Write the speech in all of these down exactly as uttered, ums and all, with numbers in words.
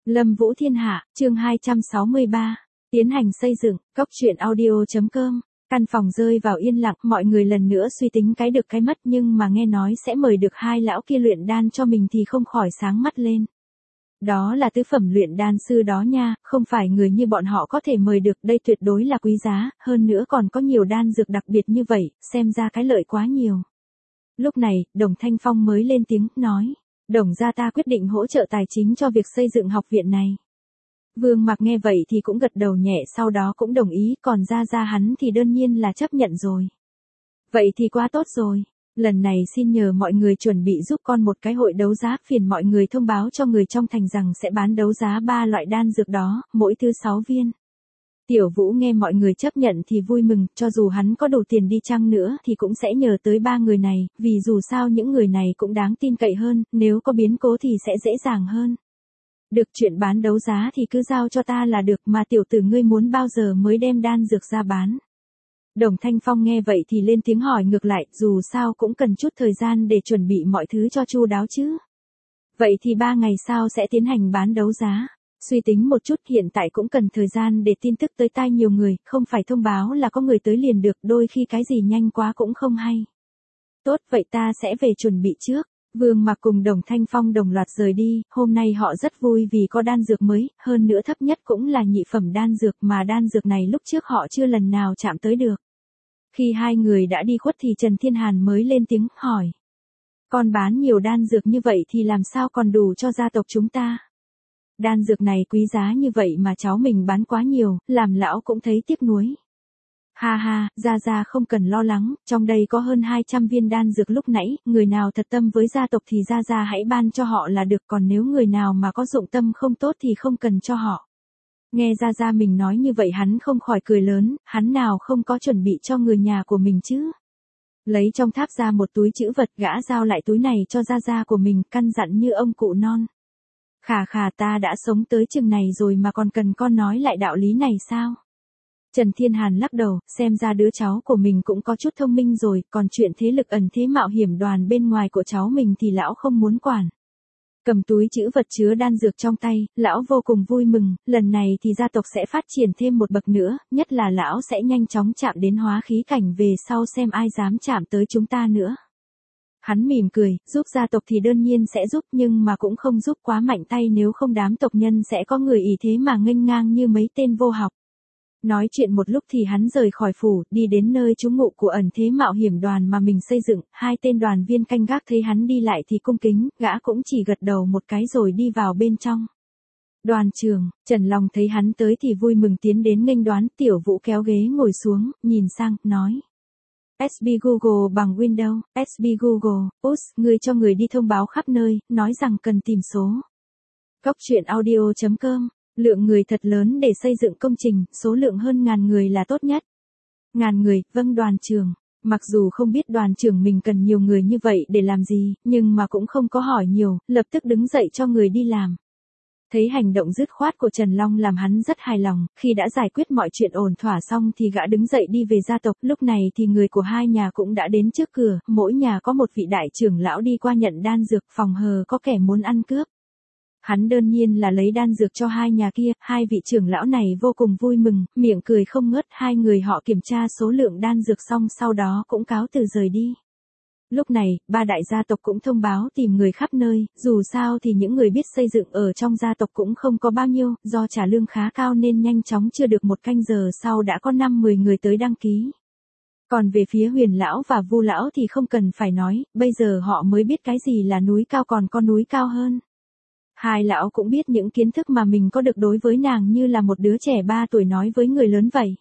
Lâm Vũ Thiên Hạ, chương hai trăm sáu mươi ba. Tiến hành xây dựng, cốc truyện audio chấm com. Căn phòng rơi vào yên lặng, mọi người lần nữa suy tính cái được cái mất, nhưng mà nghe nói sẽ mời được hai lão kia luyện đan cho mình thì không khỏi sáng mắt lên. Đó là tứ phẩm luyện đan sư đó nha, không phải người như bọn họ có thể mời được, đây tuyệt đối là quý giá, hơn nữa còn có nhiều đan dược đặc biệt như vậy, xem ra cái lợi quá nhiều. Lúc này, Đồng Thanh Phong mới lên tiếng, nói. Đồng gia ta quyết định hỗ trợ tài chính cho việc xây dựng học viện này. Vương Mặc nghe vậy thì cũng gật đầu nhẹ, sau đó cũng đồng ý, còn gia gia hắn thì đương nhiên là chấp nhận rồi. Vậy thì quá tốt rồi, lần này xin nhờ mọi người chuẩn bị giúp con một cái hội đấu giá, phiền mọi người thông báo cho người trong thành rằng sẽ bán đấu giá ba loại đan dược đó, mỗi thứ sáu viên. Tiểu Vũ nghe mọi người chấp nhận thì vui mừng, cho dù hắn có đủ tiền đi chăng nữa thì cũng sẽ nhờ tới ba người này, vì dù sao những người này cũng đáng tin cậy hơn, nếu có biến cố thì sẽ dễ dàng hơn. Được, chuyện bán đấu giá thì cứ giao cho ta là được, mà tiểu tử ngươi muốn bao giờ mới đem đan dược ra bán. Đồng Thanh Phong nghe vậy thì lên tiếng hỏi ngược lại, dù sao cũng cần chút thời gian để chuẩn bị mọi thứ cho chu đáo chứ. Vậy thì ba ngày sau sẽ tiến hành bán đấu giá. Suy tính một chút, hiện tại cũng cần thời gian để tin tức tới tai nhiều người, không phải thông báo là có người tới liền được, đôi khi cái gì nhanh quá cũng không hay. Tốt, vậy ta sẽ về chuẩn bị trước. Vương Mặc cùng Đồng Thanh Phong đồng loạt rời đi, hôm nay họ rất vui vì có đan dược mới, hơn nữa thấp nhất cũng là nhị phẩm đan dược, mà đan dược này lúc trước họ chưa lần nào chạm tới được. Khi hai người đã đi khuất thì Trần Thiên Hàn mới lên tiếng, hỏi. Con bán nhiều đan dược như vậy thì làm sao còn đủ cho gia tộc chúng ta? Đan dược này quý giá như vậy mà cháu mình bán quá nhiều, làm lão cũng thấy tiếc nuối. Ha ha, gia gia không cần lo lắng, trong đây có hơn hai trăm viên đan dược lúc nãy, người nào thật tâm với gia tộc thì gia gia hãy ban cho họ là được, còn nếu người nào mà có dụng tâm không tốt thì không cần cho họ. Nghe gia gia mình nói như vậy hắn không khỏi cười lớn, hắn nào không có chuẩn bị cho người nhà của mình chứ. Lấy trong tháp ra một túi trữ vật, gã giao lại túi này cho gia gia của mình, căn dặn như ông cụ non. Khà khà, ta đã sống tới chừng này rồi mà còn cần con nói lại đạo lý này sao? Trần Thiên Hàn lắc đầu, xem ra đứa cháu của mình cũng có chút thông minh rồi, còn chuyện thế lực ẩn thế mạo hiểm đoàn bên ngoài của cháu mình thì lão không muốn quản. Cầm túi trữ vật chứa đan dược trong tay, lão vô cùng vui mừng, lần này thì gia tộc sẽ phát triển thêm một bậc nữa, nhất là lão sẽ nhanh chóng chạm đến hóa khí cảnh, về sau xem ai dám chạm tới chúng ta nữa. Hắn mỉm cười, giúp gia tộc thì đương nhiên sẽ giúp, nhưng mà cũng không giúp quá mạnh tay, nếu không đám tộc nhân sẽ có người ỷ thế mà nghênh ngang như mấy tên vô học. Nói chuyện một lúc thì hắn rời khỏi phủ, đi đến nơi trú ngụ của ẩn thế mạo hiểm đoàn mà mình xây dựng, hai tên đoàn viên canh gác thấy hắn đi lại thì cung kính, gã cũng chỉ gật đầu một cái rồi đi vào bên trong. Đoàn trưởng, Trần Long thấy hắn tới thì vui mừng tiến đến nghênh đoán, Tiểu Vũ kéo ghế ngồi xuống, nhìn sang, nói. ét bê Google bằng Windows, ét bê Google, us, người cho người đi thông báo khắp nơi, nói rằng cần tìm số. Cốc truyện audio chấm com, lượng người thật lớn để xây dựng công trình, số lượng hơn ngàn người là tốt nhất. Ngàn người, vâng đoàn trưởng. Mặc dù không biết đoàn trưởng mình cần nhiều người như vậy để làm gì, nhưng mà cũng không có hỏi nhiều, lập tức đứng dậy cho người đi làm. Thấy hành động dứt khoát của Trần Long làm hắn rất hài lòng, khi đã giải quyết mọi chuyện ổn thỏa xong thì gã đứng dậy đi về gia tộc, lúc này thì người của hai nhà cũng đã đến trước cửa, mỗi nhà có một vị đại trưởng lão đi qua nhận đan dược, phòng hờ có kẻ muốn ăn cướp. Hắn đương nhiên là lấy đan dược cho hai nhà kia, hai vị trưởng lão này vô cùng vui mừng, miệng cười không ngớt, hai người họ kiểm tra số lượng đan dược xong sau đó cũng cáo từ rời đi. Lúc này, ba đại gia tộc cũng thông báo tìm người khắp nơi, dù sao thì những người biết xây dựng ở trong gia tộc cũng không có bao nhiêu, do trả lương khá cao nên nhanh chóng chưa được một canh giờ sau đã có năm mười người tới đăng ký. Còn về phía Huyền lão và Vu lão thì không cần phải nói, bây giờ họ mới biết cái gì là núi cao, còn có núi cao hơn. Hai lão cũng biết những kiến thức mà mình có được đối với nàng như là một đứa trẻ ba tuổi nói với người lớn vậy.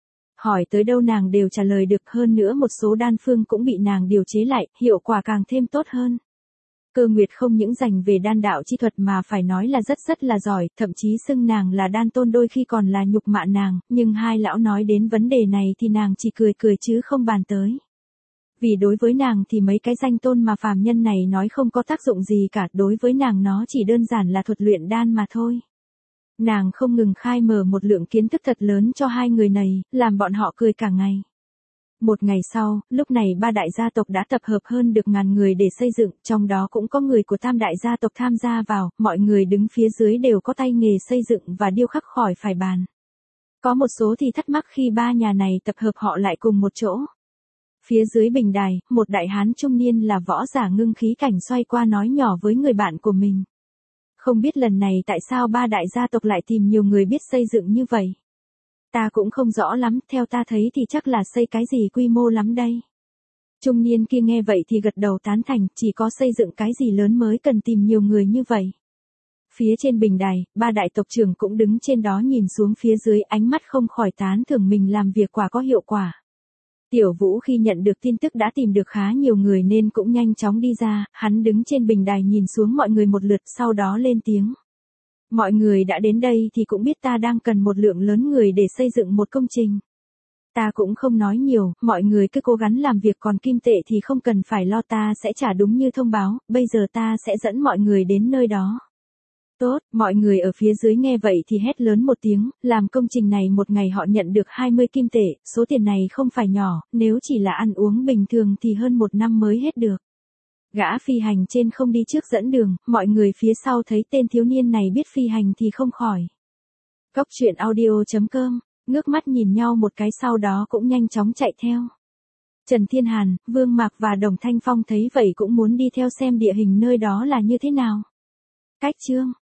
Hỏi tới đâu nàng đều trả lời được, hơn nữa một số đan phương cũng bị nàng điều chế lại, hiệu quả càng thêm tốt hơn. Cơ Nguyệt không những dành về đan đạo chi thuật mà phải nói là rất rất là giỏi, thậm chí xưng nàng là đan tôn đôi khi còn là nhục mạ nàng, nhưng hai lão nói đến vấn đề này thì nàng chỉ cười cười chứ không bàn tới. Vì đối với nàng thì mấy cái danh tôn mà phàm nhân này nói không có tác dụng gì cả, đối với nàng nó chỉ đơn giản là thuật luyện đan mà thôi. Nàng không ngừng khai mở một lượng kiến thức thật lớn cho hai người này, làm bọn họ cười cả ngày. Một ngày sau, lúc này ba đại gia tộc đã tập hợp hơn được ngàn người để xây dựng, trong đó cũng có người của tam đại gia tộc tham gia vào, mọi người đứng phía dưới đều có tay nghề xây dựng và điêu khắc khỏi phải bàn. Có một số thì thắc mắc khi ba nhà này tập hợp họ lại cùng một chỗ. Phía dưới bình đài, một đại hán trung niên là võ giả ngưng khí cảnh xoay qua nói nhỏ với người bạn của mình. Không biết lần này tại sao ba đại gia tộc lại tìm nhiều người biết xây dựng như vậy. Ta cũng không rõ lắm, theo ta thấy thì chắc là xây cái gì quy mô lắm đây. Trung niên kia nghe vậy thì gật đầu tán thành, chỉ có xây dựng cái gì lớn mới cần tìm nhiều người như vậy. Phía trên bình đài, ba đại tộc trưởng cũng đứng trên đó nhìn xuống phía dưới, ánh mắt không khỏi tán thưởng mình làm việc quả có hiệu quả. Tiểu Vũ khi nhận được tin tức đã tìm được khá nhiều người nên cũng nhanh chóng đi ra, hắn đứng trên bình đài nhìn xuống mọi người một lượt sau đó lên tiếng. Mọi người đã đến đây thì cũng biết ta đang cần một lượng lớn người để xây dựng một công trình. Ta cũng không nói nhiều, mọi người cứ cố gắng làm việc, còn kim tệ thì không cần phải lo, ta sẽ trả đúng như thông báo, bây giờ ta sẽ dẫn mọi người đến nơi đó. Tốt, mọi người ở phía dưới nghe vậy thì hét lớn một tiếng, làm công trình này một ngày họ nhận được hai mươi kim tệ, số tiền này không phải nhỏ, nếu chỉ là ăn uống bình thường thì hơn một năm mới hết được. Gã phi hành trên không đi trước dẫn đường, mọi người phía sau thấy tên thiếu niên này biết phi hành thì không khỏi. Cốc truyện audio chấm com, ngước mắt nhìn nhau một cái sau đó cũng nhanh chóng chạy theo. Trần Thiên Hàn, Vương Mạc và Đồng Thanh Phong thấy vậy cũng muốn đi theo xem địa hình nơi đó là như thế nào. Cách chương